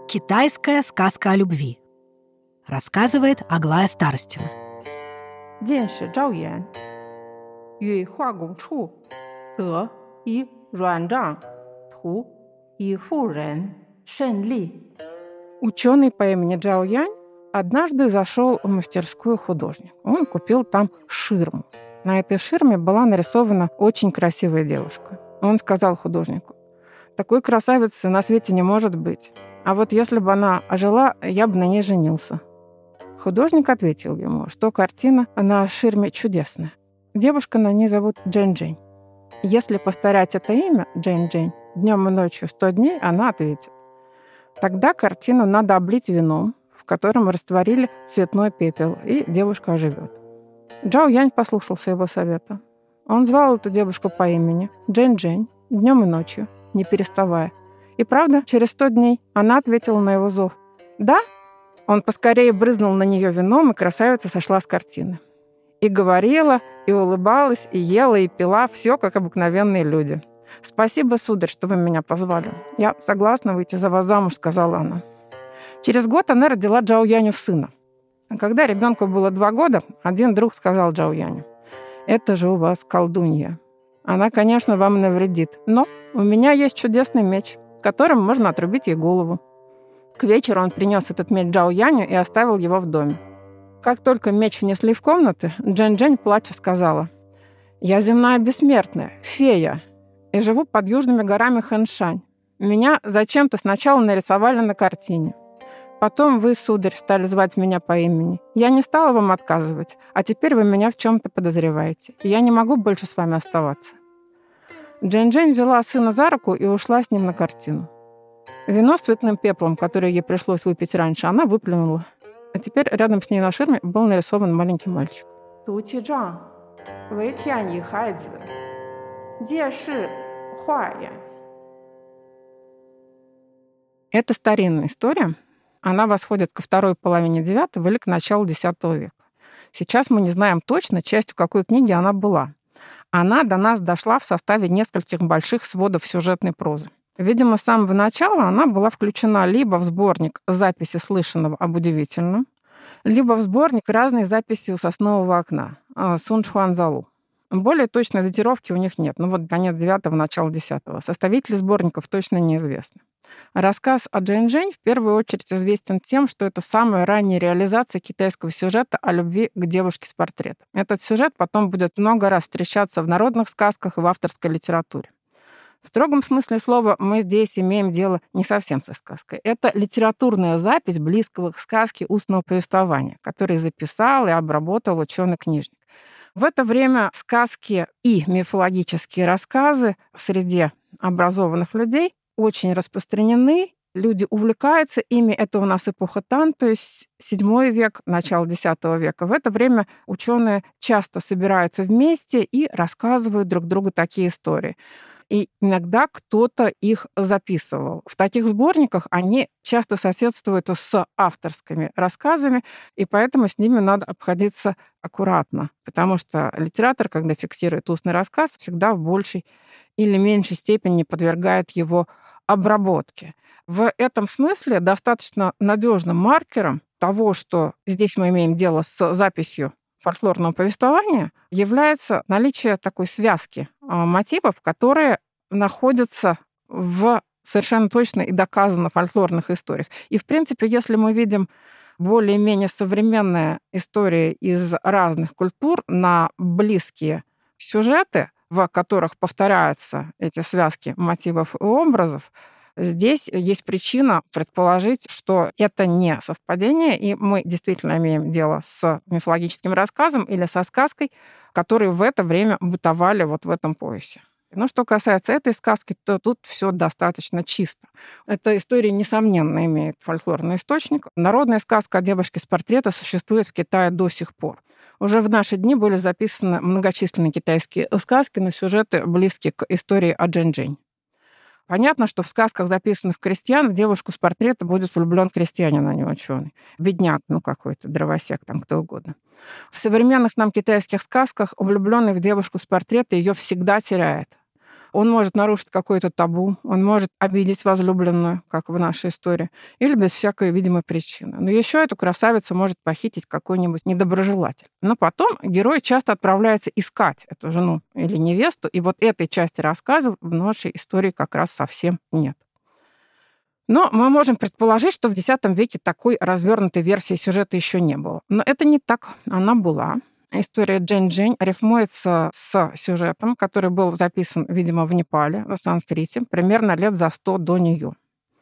Китайская сказка о любви. Рассказывает Аглая Старостина. 见使赵岩与化拱处得以软帐图以妇人甚利. Ученый по имени Джао Янь однажды зашел в мастерскую художника. Он купил там ширму. На этой ширме была нарисована очень красивая девушка. Он сказал художнику: «Такой красавицы на свете не может быть. А вот если бы она ожила, я бы на ней женился». Художник ответил ему, что картина на ширме чудесная. Девушка на ней зовут Джэнь-Джэнь. Если повторять это имя, Джэнь-Джэнь, днем и ночью 100 дней, она ответит. Тогда картину надо облить вином, в котором растворили цветной пепел, и девушка оживет. Джао Янь послушался его совета. Он звал эту девушку по имени Джэнь-Джэнь днем и ночью, не переставая. И правда, через 100 дней она ответила на его зов. «Да?» Он поскорее брызнул на нее вином, и красавица сошла с картины. И говорила, и улыбалась, и ела, и пила, все как обыкновенные люди. «Спасибо, сударь, что вы меня позвали. Я согласна выйти за вас замуж», — сказала она. Через год она родила Джао Яню сына. А когда ребенку было 2 года, один друг сказал Джао Яню: «Это же у вас колдунья. Она, конечно, вам навредит, но у меня есть чудесный меч, которым можно отрубить ей голову». К вечеру он принес этот меч Джао Яню и оставил его в доме. Как только меч внесли в комнаты, Джэнь-Джэнь, плача, сказала: «Я земная бессмертная, фея, и живу под южными горами Хэншань. Меня зачем-то сначала нарисовали на картине. Потом вы, сударь, стали звать меня по имени. Я не стала вам отказывать, а теперь вы меня в чем-то подозреваете, и я не могу больше с вами оставаться». Джэнь-Джэнь взяла сына за руку и ушла с ним на картину. Вино с цветным пеплом, которое ей пришлось выпить раньше, она выплюнула. А теперь рядом с ней на ширме был нарисован маленький мальчик. Это старинная история. Она восходит ко второй половине IX или к началу X века. Сейчас мы не знаем точно, частью какой книги она была. Она до нас дошла в составе нескольких больших сводов сюжетной прозы. Видимо, с самого начала она была включена либо в сборник записи слышанного об удивительном, либо в сборник разные записи у соснового окна Сун Чхуанзалу. Более точной датировки у них нет. Вот конец IX, начало X. Составители сборников точно неизвестны. Рассказ о Джэнь-Джэнь в первую очередь известен тем, что это самая ранняя реализация китайского сюжета о любви к девушке с портрета. Этот сюжет потом будет много раз встречаться в народных сказках и в авторской литературе. В строгом смысле слова мы здесь имеем дело не совсем со сказкой. Это литературная запись близкого к сказке устного повествования, который записал и обработал ученый-книжник. В это время сказки и мифологические рассказы среди образованных людей очень распространены, люди увлекаются ими. Это у нас эпоха Тан, то есть VII век, начало X века. В это время ученые часто собираются вместе и рассказывают друг другу такие истории. И иногда кто-то их записывал. В таких сборниках они часто соседствуют с авторскими рассказами, и поэтому с ними надо обходиться аккуратно, потому что литератор, когда фиксирует устный рассказ, всегда в большей или меньшей степени подвергает его обработке. В этом смысле достаточно надежным маркером того, что здесь мы имеем дело с записью фольклорного повествования, является наличие такой связки мотивов, которые находятся в совершенно точно и доказанно фольклорных историях. И, в принципе, если мы видим более-менее современные истории из разных культур на близкие сюжеты, в которых повторяются эти связки мотивов и образов, здесь есть причина предположить, что это не совпадение, и мы действительно имеем дело с мифологическим рассказом или со сказкой, которые в это время бытовали вот в этом поясе. Но что касается этой сказки, то тут все достаточно чисто. Эта история, несомненно, имеет фольклорный источник. Народная сказка о девушке с портрета существует в Китае до сих пор. Уже в наши дни были записаны многочисленные китайские сказки на сюжеты, близкие к истории о Джэнь-Джэнь. Понятно, что в сказках, записанных крестьян, в девушку с портрета будет влюблен крестьянин, а не ученый. Бедняк, какой-то, дровосек, кто угодно. В современных нам китайских сказках влюбленный в девушку с портрета ее всегда теряет. Он может нарушить какое-то табу, он может обидеть возлюбленную, как в нашей истории, или без всякой видимой причины. Но еще эту красавицу может похитить какой-нибудь недоброжелатель. Но потом герой часто отправляется искать эту жену или невесту, и вот этой части рассказа в нашей истории как раз совсем нет. Но мы можем предположить, что в X веке такой развернутой версии сюжета еще не было. Но это не так. Она была. История Джэнь-Джэнь рифмуется с сюжетом, который был записан, видимо, в Непале, на санскрите, примерно лет за 100 до нее.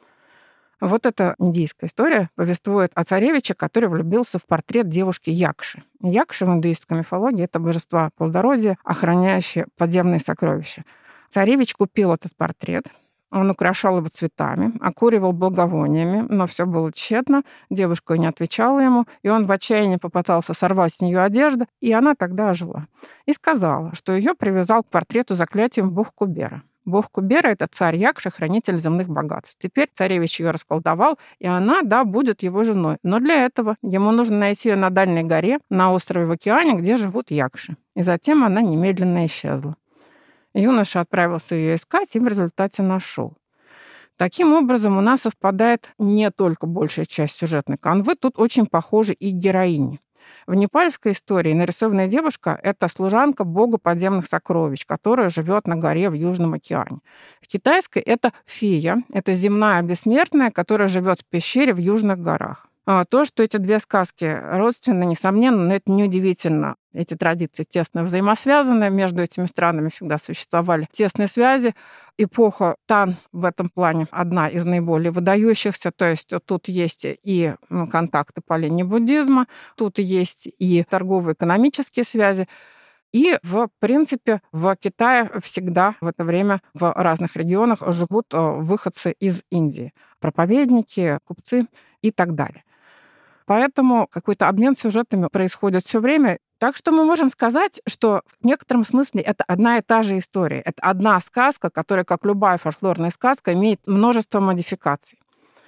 Вот эта индийская история повествует о царевиче, который влюбился в портрет девушки Якши. Якши в индуистской мифологии — это божество плодородия, охраняющее подземные сокровища. Царевич купил этот портрет, он украшал его цветами, окуривал благовониями, но все было тщетно, девушка не отвечала ему, и он в отчаянии попытался сорвать с нее одежду, и она тогда ожила. И сказала, что ее привязал к портрету заклятием бог Кубера. Бог Кубера — это царь Якши, хранитель земных богатств. Теперь царевич ее расколдовал, и она, да, будет его женой. Но для этого ему нужно найти ее на дальней горе, на острове в океане, где живут Якши. И затем она немедленно исчезла. Юноша отправился ее искать и в результате нашел. Таким образом, у нас совпадает не только большая часть сюжетной канвы, тут очень похожи и героини. В непальской истории нарисованная девушка — это служанка бога подземных сокровищ, которая живет на горе в Южном океане. В китайской это фея, это земная бессмертная, которая живет в пещере в Южных горах. То, что эти две сказки родственны, несомненно, но это неудивительно. Эти традиции тесно взаимосвязаны, между этими странами всегда существовали тесные связи. Эпоха Тан в этом плане одна из наиболее выдающихся, то есть тут есть и контакты по линии буддизма, тут есть и торгово-экономические связи. И, в принципе, в Китае всегда в это время в разных регионах живут выходцы из Индии, проповедники, купцы и так далее. Поэтому какой-то обмен сюжетами происходит все время. Так что мы можем сказать, что в некотором смысле это одна и та же история. Это одна сказка, которая, как любая фольклорная сказка, имеет множество модификаций.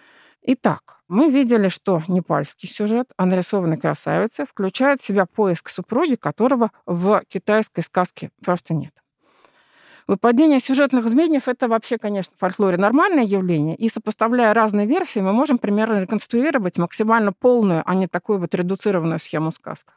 Итак, мы видели, что непальский сюжет о нарисованной красавице включает в себя поиск супруги, которого в китайской сказке просто нет. Выпадение сюжетных звеньев — это вообще, конечно, в фольклоре нормальное явление, и сопоставляя разные версии, мы можем примерно реконструировать максимально полную, а не такую вот редуцированную схему в сказках.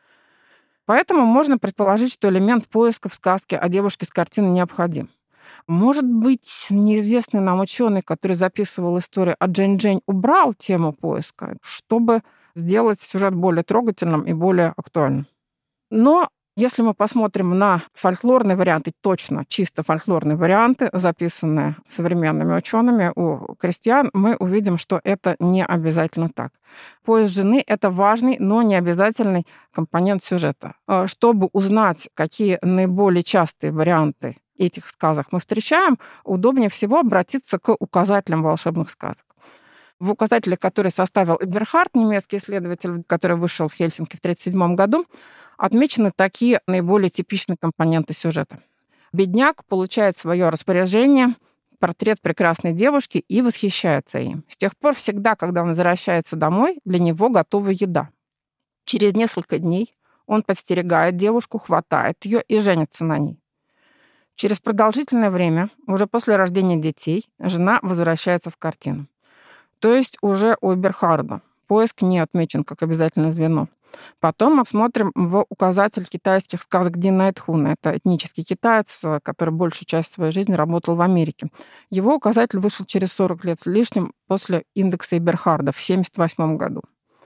Поэтому можно предположить, что элемент поиска в сказке о девушке с картины необходим. Может быть, неизвестный нам ученый, который записывал историю о Джэнь-Джэнь, убрал тему поиска, чтобы сделать сюжет более трогательным и более актуальным. Но если мы посмотрим на фольклорные варианты, точно чисто фольклорные варианты, записанные современными учеными у крестьян, мы увидим, что это не обязательно так. Поиск жены — это важный, но не обязательный компонент сюжета. Чтобы узнать, какие наиболее частые варианты этих сказок мы встречаем, удобнее всего обратиться к указателям волшебных сказок. В указателе, который составил Эберхард, немецкий исследователь, который вышел в Хельсинки в 1937 году, отмечены такие наиболее типичные компоненты сюжета. Бедняк получает в свое распоряжение портрет прекрасной девушки и восхищается им. С тех пор всегда, когда он возвращается домой, для него готова еда. Через несколько дней он подстерегает девушку, хватает ее и женится на ней. Через продолжительное время, уже после рождения детей, жена возвращается в картину. То есть уже у Эберхарда поиск не отмечен как обязательное звено. Потом мы смотрим в указатель китайских сказок Ди Найтхуна. Это этнический китаец, который большую часть своей жизни работал в Америке. Его указатель вышел через 40 лет с лишним после индекса Эберхарда в 1978 году.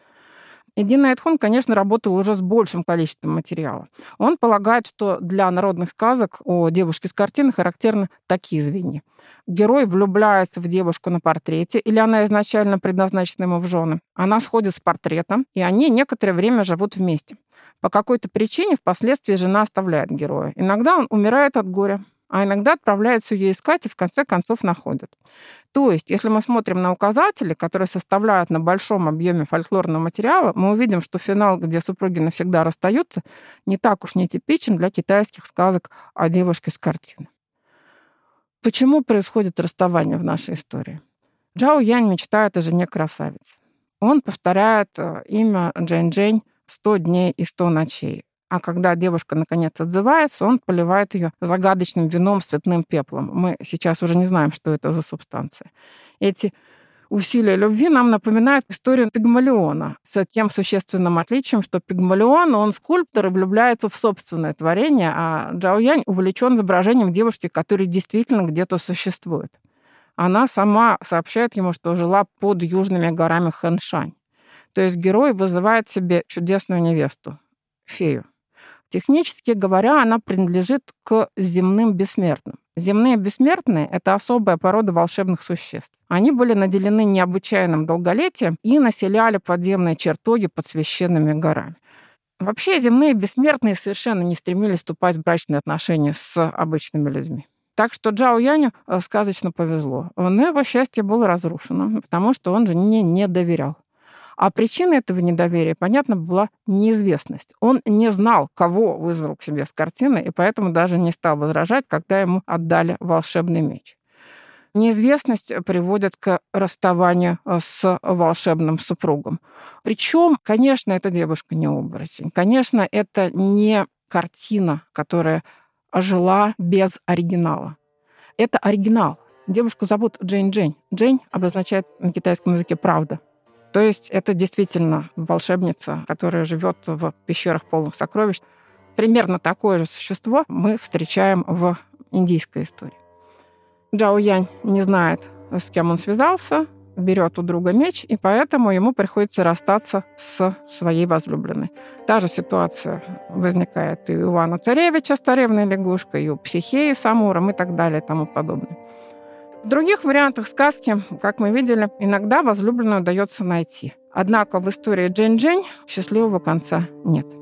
И Ди Найтхун, конечно, работал уже с большим количеством материала. Он полагает, что для народных сказок о девушке с картины характерны такие звенья. Герой влюбляется в девушку на портрете, или она изначально предназначена ему в жены. Она сходит с портретом, и они некоторое время живут вместе. По какой-то причине впоследствии жена оставляет героя. Иногда он умирает от горя, а иногда отправляется ее искать и в конце концов находит. То есть, если мы смотрим на указатели, которые составляют на большом объеме фольклорного материала, мы увидим, что финал, где супруги навсегда расстаются, не так уж нетипичен для китайских сказок о девушке с картины. Почему происходит расставание в нашей истории? Джао Янь мечтает о жене красавицы. Он повторяет имя Джэнь-Джэнь 100 дней и 100 ночей. А когда девушка наконец отзывается, он поливает ее загадочным вином с цветным пеплом. Мы сейчас уже не знаем, что это за субстанция. Эти усилия любви нам напоминают историю Пигмалиона с тем существенным отличием, что Пигмалион, он скульптор и влюбляется в собственное творение, а Джао Янь увлечен изображением девушки, которая действительно где-то существует. Она сама сообщает ему, что жила под южными горами Хэншань. То есть герой вызывает себе чудесную невесту, фею. Технически говоря, она принадлежит к земным бессмертным. Земные бессмертные — это особая порода волшебных существ. Они были наделены необычайным долголетием и населяли подземные чертоги под священными горами. Вообще земные бессмертные совершенно не стремились вступать в брачные отношения с обычными людьми. Так что Джао Яню сказочно повезло. Но его счастье было разрушено, потому что он жене не доверял. А причина этого недоверия, понятно, была неизвестность. Он не знал, кого вызвал к себе с картины, и поэтому даже не стал возражать, когда ему отдали волшебный меч. Неизвестность приводит к расставанию с волшебным супругом. Причем, конечно, эта девушка не оборотень. Конечно, это не картина, которая жила без оригинала. Это оригинал. Девушку зовут Джень Джень. Джень обозначает на китайском языке «правда». То есть это действительно волшебница, которая живет в пещерах полных сокровищ. Примерно такое же существо мы встречаем в индийской истории. Джао Янь не знает, с кем он связался, берет у друга меч, и поэтому ему приходится расстаться с своей возлюбленной. Та же ситуация возникает и у Ивана Царевича с царевной лягушкой, и у Психеи с Амуром и так далее и тому подобное. В других вариантах сказки, как мы видели, иногда возлюбленную удается найти. Однако в истории Джень Джень счастливого конца нет.